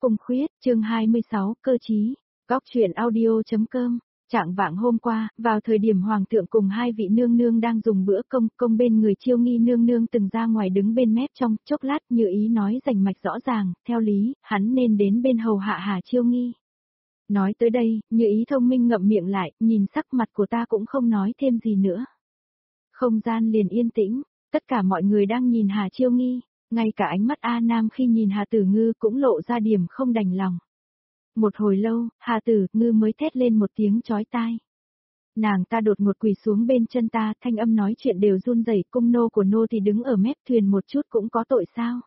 Cung Khuyết, chương 26, cơ trí. Góc truyện audio.com. Trạng vạng hôm qua, vào thời điểm hoàng thượng cùng hai vị nương nương đang dùng bữa công bên người Chiêu Nghi nương nương từng ra ngoài đứng bên mép trong chốc lát, Như Ý nói rành mạch rõ ràng, theo lý, hắn nên đến bên hầu hạ Hà Chiêu Nghi. Nói tới đây, Như Ý thông minh ngậm miệng lại, nhìn sắc mặt của ta cũng không nói thêm gì nữa. Không gian liền yên tĩnh, tất cả mọi người đang nhìn Hà Chiêu Nghi, ngay cả ánh mắt A Nam khi nhìn Hà Tử Ngư cũng lộ ra điểm không đành lòng. Một hồi lâu, Hà Tử Ngư mới thét lên một tiếng chói tai. Nàng ta đột ngột quỳ xuống bên chân ta, thanh âm nói chuyện đều run rẩy, cung nô của nô thì đứng ở mép thuyền một chút cũng có tội sao?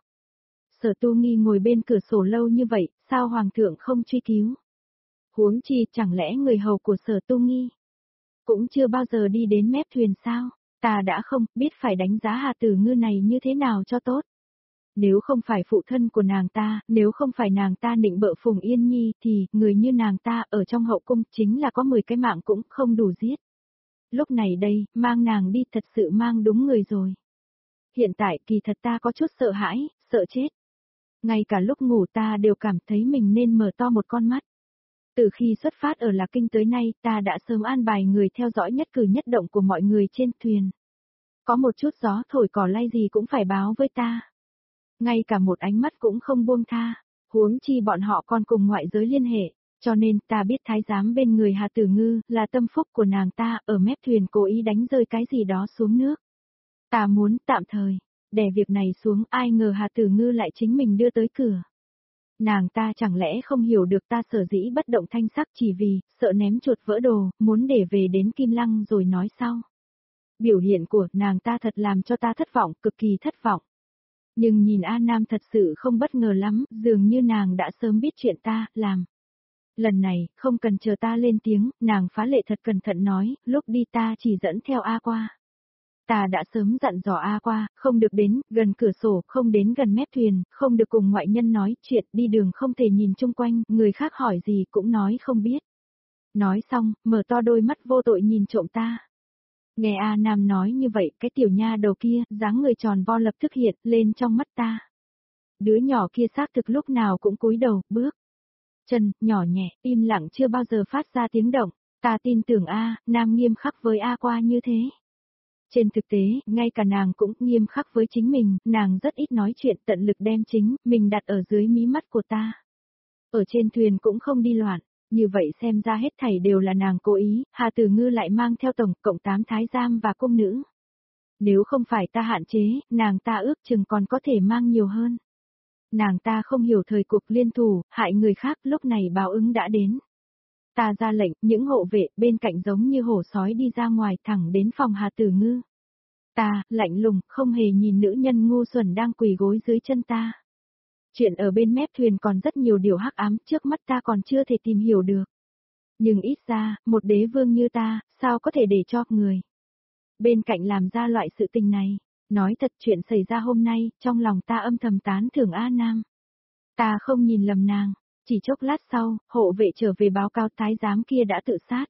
Sở Tu Nghi ngồi bên cửa sổ lâu như vậy, sao hoàng thượng không truy cứu? Huống chi chẳng lẽ người hầu của Sở Tu Nghi cũng chưa bao giờ đi đến mép thuyền sao? Ta đã không biết phải đánh giá Hà Tử Ngư này như thế nào cho tốt. Nếu không phải phụ thân của nàng ta, nếu không phải nàng ta nịnh bợ Phùng Yên Nhi thì người như nàng ta ở trong hậu cung chính là có 10 cái mạng cũng không đủ giết. Lúc này đây, mang nàng đi thật sự mang đúng người rồi. Hiện tại kỳ thật ta có chút sợ hãi, sợ chết. Ngay cả lúc ngủ ta đều cảm thấy mình nên mở to một con mắt. Từ khi xuất phát ở Lạc Kinh tới nay ta đã sớm an bài người theo dõi nhất cử nhất động của mọi người trên thuyền. Có một chút gió thổi cỏ lay gì cũng phải báo với ta. Ngay cả một ánh mắt cũng không buông tha, huống chi bọn họ còn cùng ngoại giới liên hệ, cho nên ta biết thái giám bên người Hà Tử Ngư là tâm phúc của nàng ta ở mép thuyền cố ý đánh rơi cái gì đó xuống nước. Ta muốn tạm thời đè việc này xuống, ai ngờ Hà Tử Ngư lại chính mình đưa tới cửa. Nàng ta chẳng lẽ không hiểu được ta sở dĩ bất động thanh sắc chỉ vì sợ ném chuột vỡ đồ, muốn để về đến Kim Lăng rồi nói sau. Biểu hiện của nàng ta thật làm cho ta thất vọng, cực kỳ thất vọng. Nhưng nhìn A Nam thật sự không bất ngờ lắm, dường như nàng đã sớm biết chuyện ta làm. Lần này, không cần chờ ta lên tiếng, nàng phá lệ thật cẩn thận nói, lúc đi ta chỉ dẫn theo A qua. Ta đã sớm dặn dò A qua, không được đến gần cửa sổ, không đến gần mép thuyền, không được cùng ngoại nhân nói chuyện, đi đường không thể nhìn chung quanh, người khác hỏi gì cũng nói không biết. Nói xong, mở to đôi mắt vô tội nhìn trộm ta. Nghe A Nam nói như vậy, cái tiểu nha đầu kia, dáng người tròn vo lập tức hiện lên trong mắt ta. Đứa nhỏ kia xác thực lúc nào cũng cúi đầu, bước chân nhỏ nhẹ, im lặng chưa bao giờ phát ra tiếng động. Ta tin tưởng A Nam nghiêm khắc với A qua như thế. Trên thực tế, ngay cả nàng cũng nghiêm khắc với chính mình, nàng rất ít nói chuyện, tận lực đem chính mình đặt ở dưới mí mắt của ta. Ở trên thuyền cũng không đi loạn. Như vậy xem ra hết thảy đều là nàng cố ý, Hà Tử Ngư lại mang theo tổng cộng 8 thái giam và cung nữ. Nếu không phải ta hạn chế, nàng ta ước chừng còn có thể mang nhiều hơn. Nàng ta không hiểu thời cuộc liên thủ, hại người khác, lúc này báo ứng đã đến. Ta ra lệnh, những hộ vệ bên cạnh giống như hổ sói đi ra ngoài thẳng đến phòng Hà Tử Ngư. Ta, lạnh lùng, không hề nhìn nữ nhân ngu xuẩn đang quỳ gối dưới chân ta. Chuyện ở bên mép thuyền còn rất nhiều điều hắc ám, trước mắt ta còn chưa thể tìm hiểu được. Nhưng ít ra, một đế vương như ta, sao có thể để cho người bên cạnh làm ra loại sự tình này. Nói thật, chuyện xảy ra hôm nay, trong lòng ta âm thầm tán thưởng A Nam. Ta không nhìn lầm nàng, chỉ chốc lát sau, hộ vệ trở về báo cáo thái giám kia đã tự sát.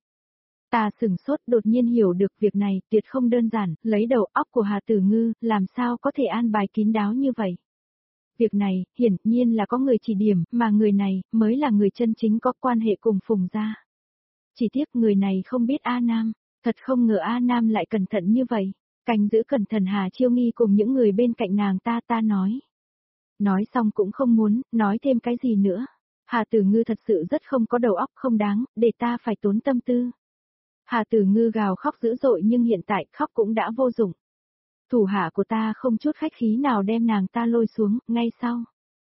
Ta sửng sốt, đột nhiên hiểu được việc này tuyệt không đơn giản, lấy đầu óc của Hà Tử Ngư, làm sao có thể an bài kín đáo như vậy. Việc này, hiển nhiên là có người chỉ điểm, mà người này, mới là người chân chính có quan hệ cùng Phùng gia. Chỉ tiếc người này không biết A Nam, thật không ngờ A Nam lại cẩn thận như vậy, canh giữ cẩn thận Hà Chiêu Nghi cùng những người bên cạnh nàng ta nói. Nói xong cũng không muốn, nói thêm cái gì nữa. Hà Tử Ngư thật sự rất không có đầu óc, không đáng, để ta phải tốn tâm tư. Hà Tử Ngư gào khóc dữ dội nhưng hiện tại khóc cũng đã vô dụng. Thủ hạ của ta không chút khách khí nào đem nàng ta lôi xuống, ngay sau.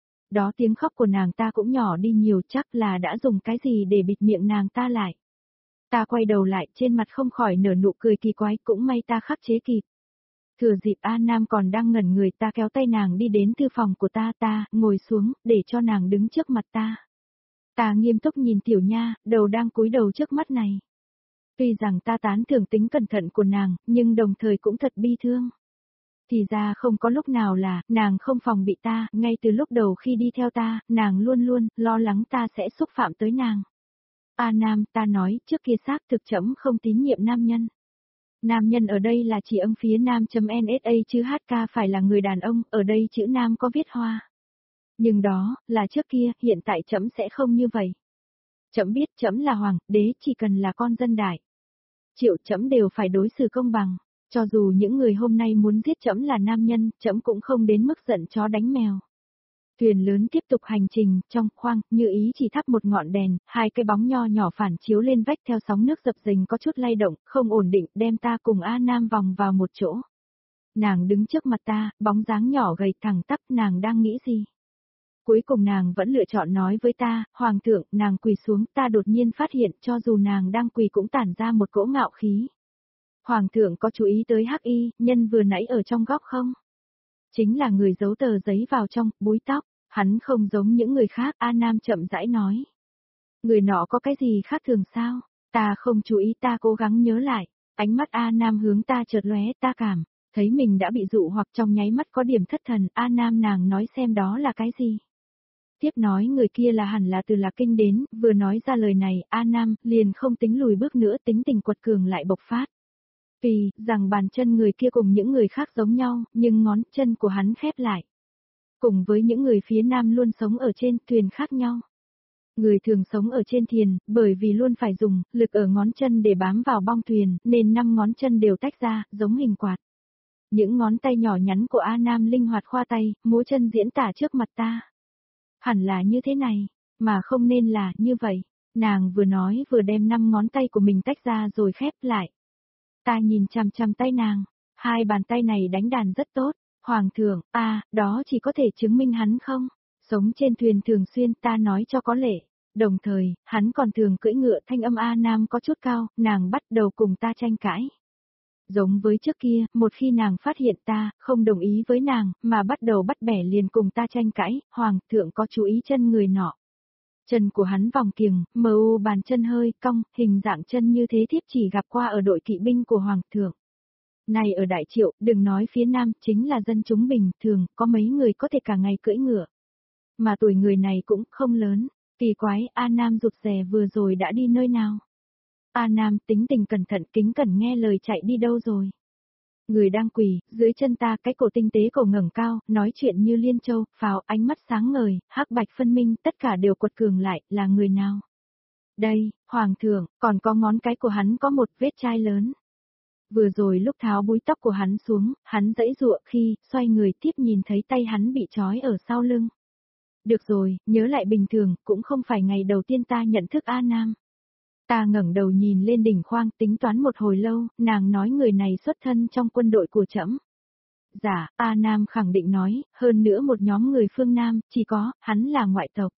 Đó tiếng khóc của nàng ta cũng nhỏ đi nhiều, chắc là đã dùng cái gì để bịt miệng nàng ta lại. Ta quay đầu lại, trên mặt không khỏi nở nụ cười kỳ quái, cũng may ta khắc chế kịp. Thừa dịp A Nam còn đang ngẩn người, ta kéo tay nàng đi đến thư phòng của ta ngồi xuống, để cho nàng đứng trước mặt ta. Ta nghiêm túc nhìn tiểu nha, đầu đang cúi đầu trước mắt này. Tuy rằng ta tán thưởng tính cẩn thận của nàng, nhưng đồng thời cũng thật bi thương. Thì ra không có lúc nào là, nàng không phòng bị ta, ngay từ lúc đầu khi đi theo ta, nàng luôn luôn, lo lắng ta sẽ xúc phạm tới nàng. A Nam, ta nói, trước kia xác thực trẫm không tín nhiệm nam nhân. Nam nhân ở đây là chỉ âm phía nam.nsa chứ HK phải là người đàn ông, ở đây chữ nam có viết hoa. Nhưng đó, là trước kia, hiện tại trẫm sẽ không như vậy. Trẫm biết trẫm là hoàng đế, chỉ cần là con dân đại Triệu trẫm đều phải đối xử công bằng. Cho dù những người hôm nay muốn giết trẫm là nam nhân, trẫm cũng không đến mức giận chó đánh mèo. Thuyền lớn tiếp tục hành trình, trong khoang, Như Ý chỉ thắp một ngọn đèn, hai cái bóng nho nhỏ phản chiếu lên vách theo sóng nước dập dềnh có chút lay động, không ổn định, đem ta cùng A Nam vòng vào một chỗ. Nàng đứng trước mặt ta, bóng dáng nhỏ gầy thẳng tắp, nàng đang nghĩ gì? Cuối cùng nàng vẫn lựa chọn nói với ta, Hoàng thượng, nàng quỳ xuống, ta đột nhiên phát hiện cho dù nàng đang quỳ cũng tản ra một cỗ ngạo khí. Hoàng thượng có chú ý tới Hắc Y, nhân vừa nãy ở trong góc không? Chính là người giấu tờ giấy vào trong, búi tóc, hắn không giống những người khác, A Nam chậm rãi nói. Người nọ có cái gì khác thường sao? Ta không chú ý, ta cố gắng nhớ lại, ánh mắt A Nam hướng ta chợt lóe, ta cảm thấy mình đã bị dụ hoặc trong nháy mắt có điểm thất thần, A Nam nàng nói xem đó là cái gì? Tiếp nói người kia là hẳn là từ Lạc Kinh đến, vừa nói ra lời này, A Nam liền không tính lùi bước nữa, tính tình quật cường lại bộc phát. Vì rằng bàn chân người kia cùng những người khác giống nhau, nhưng ngón chân của hắn khép lại. Cùng với những người phía nam luôn sống ở trên thuyền khác nhau. Người thường sống ở trên thuyền, bởi vì luôn phải dùng lực ở ngón chân để bám vào bong thuyền, nên 5 ngón chân đều tách ra, giống hình quạt. Những ngón tay nhỏ nhắn của A Nam linh hoạt khoa tay, múa chân diễn tả trước mặt ta. Hẳn là như thế này, mà không nên là như vậy. Nàng vừa nói vừa đem 5 ngón tay của mình tách ra rồi khép lại. Ta nhìn chằm chằm tay nàng, hai bàn tay này đánh đàn rất tốt. Hoàng thượng, đó chỉ có thể chứng minh hắn không? Sống trên thuyền thường xuyên, ta nói cho có lệ. Đồng thời, hắn còn thường cưỡi ngựa, thanh âm A Nam có chút cao, nàng bắt đầu cùng ta tranh cãi. Giống với trước kia, một khi nàng phát hiện ta, không đồng ý với nàng, mà bắt đầu bắt bẻ liền cùng ta tranh cãi, Hoàng thượng có chú ý chân người nọ. Chân của hắn vòng kiềng, mờ u bàn chân hơi cong, hình dạng chân như thế thiếp chỉ gặp qua ở đội kỵ binh của Hoàng thượng. Này ở Đại Triệu, đừng nói phía Nam, chính là dân chúng bình thường, có mấy người có thể cả ngày cưỡi ngựa. Mà tuổi người này cũng không lớn, kỳ quái, A Nam rụt rè vừa rồi đã đi nơi nào? A Nam tính tình cẩn thận kính cẩn nghe lời chạy đi đâu rồi? Người đang quỳ, dưới chân ta cái cổ tinh tế cổ ngẩng cao, nói chuyện như liên châu, phào ánh mắt sáng ngời, hắc bạch phân minh, tất cả đều quật cường lại, là người nào? Đây, Hoàng thượng, còn có ngón cái của hắn có một vết chai lớn. Vừa rồi lúc tháo búi tóc của hắn xuống, hắn giãy giụa khi, xoay người tiếp nhìn thấy tay hắn bị trói ở sau lưng. Được rồi, nhớ lại bình thường, cũng không phải ngày đầu tiên ta nhận thức A Nam. Ta ngẩng đầu nhìn lên đỉnh khoang tính toán một hồi lâu, nàng nói người này xuất thân trong quân đội của trẫm. Dạ, A Nam khẳng định nói, hơn nữa một nhóm người phương Nam, chỉ có, hắn là ngoại tộc.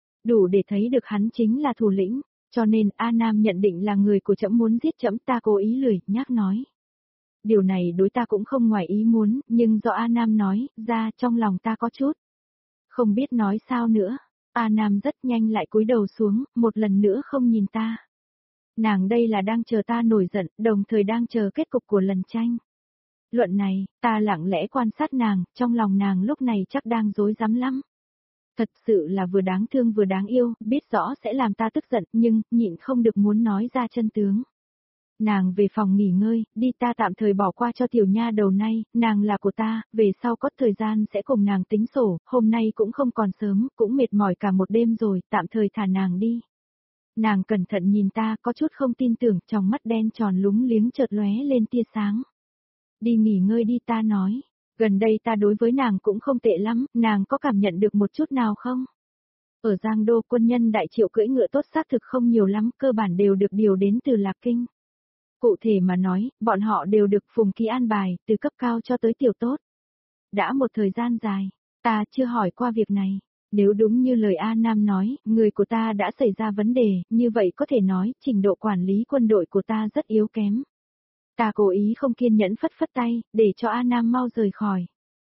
Đủ để thấy được hắn chính là thủ lĩnh, cho nên A Nam nhận định là người của trẫm muốn giết trẫm, ta cố ý lười nhác nói. Điều này đối ta cũng không ngoài ý muốn, nhưng do A Nam nói, ra trong lòng ta có chút. Không biết nói sao nữa, A Nam rất nhanh lại cúi đầu xuống, một lần nữa không nhìn ta. Nàng đây là đang chờ ta nổi giận, đồng thời đang chờ kết cục của lần tranh. Luận này, ta lặng lẽ quan sát nàng, trong lòng nàng lúc này chắc đang rối rắm lắm. Thật sự là vừa đáng thương vừa đáng yêu, biết rõ sẽ làm ta tức giận, nhưng, nhịn không được muốn nói ra chân tướng. Nàng về phòng nghỉ ngơi, đi ta tạm thời bỏ qua cho tiểu nha đầu này, nàng là của ta, về sau có thời gian sẽ cùng nàng tính sổ, hôm nay cũng không còn sớm, cũng mệt mỏi cả một đêm rồi, tạm thời thả nàng đi. Nàng cẩn thận nhìn ta có chút không tin tưởng, trong mắt đen tròn lúng liếng chợt lóe lên tia sáng. Đi nghỉ ngơi đi ta nói, gần đây ta đối với nàng cũng không tệ lắm, nàng có cảm nhận được một chút nào không? Ở Giang Đô quân nhân Đại Triệu cưỡi ngựa tốt xác thực không nhiều lắm, cơ bản đều được điều đến từ Lạc Kinh. Cụ thể mà nói, bọn họ đều được Phùng Ký an bài, từ cấp cao cho tới tiểu tốt. Đã một thời gian dài, ta chưa hỏi qua việc này. Nếu đúng như lời A Nam nói, người của ta đã xảy ra vấn đề, như vậy có thể nói, trình độ quản lý quân đội của ta rất yếu kém. Ta cố ý không kiên nhẫn phất phất tay, để cho A Nam mau rời khỏi.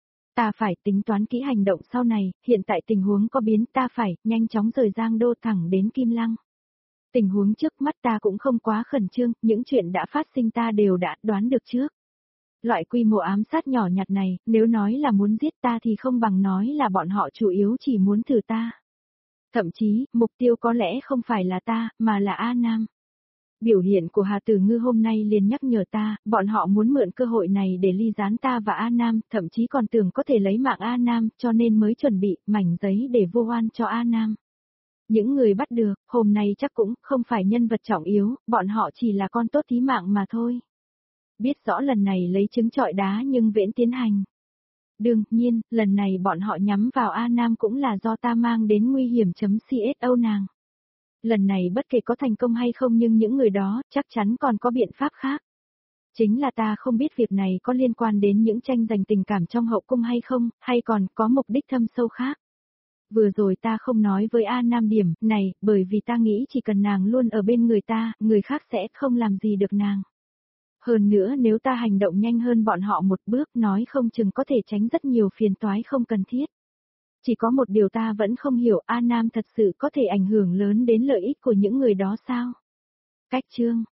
Ta phải tính toán kỹ hành động sau này, hiện tại tình huống có biến, ta phải nhanh chóng rời Giang Đô thẳng đến Kim Lăng. Tình huống trước mắt ta cũng không quá khẩn trương, những chuyện đã phát sinh ta đều đã đoán được trước. Loại quy mô ám sát nhỏ nhặt này, nếu nói là muốn giết ta thì không bằng nói là bọn họ chủ yếu chỉ muốn thử ta. Thậm chí, mục tiêu có lẽ không phải là ta, mà là A Nam. Biểu hiện của Hà Tử Ngư hôm nay liền nhắc nhở ta, bọn họ muốn mượn cơ hội này để ly gián ta và A Nam, thậm chí còn tưởng có thể lấy mạng A Nam, cho nên mới chuẩn bị mảnh giấy để vu oan cho A Nam. Những người bắt được, hôm nay chắc cũng không phải nhân vật trọng yếu, bọn họ chỉ là con tốt thí mạng mà thôi. Biết rõ lần này lấy trứng trọi đá nhưng vẫn tiến hành. Đương nhiên, lần này bọn họ nhắm vào A Nam cũng là do ta mang đến nguy hiểm.cso nàng. Lần này bất kể có thành công hay không nhưng những người đó chắc chắn còn có biện pháp khác. Chính là ta không biết việc này có liên quan đến những tranh giành tình cảm trong hậu cung hay không, hay còn có mục đích thâm sâu khác. Vừa rồi ta không nói với A Nam điểm này, bởi vì ta nghĩ chỉ cần nàng luôn ở bên người ta, người khác sẽ không làm gì được nàng. Hơn nữa nếu ta hành động nhanh hơn bọn họ một bước nói không chừng có thể tránh rất nhiều phiền toái không cần thiết. Chỉ có một điều ta vẫn không hiểu A Nam thật sự có thể ảnh hưởng lớn đến lợi ích của những người đó sao? Cách chương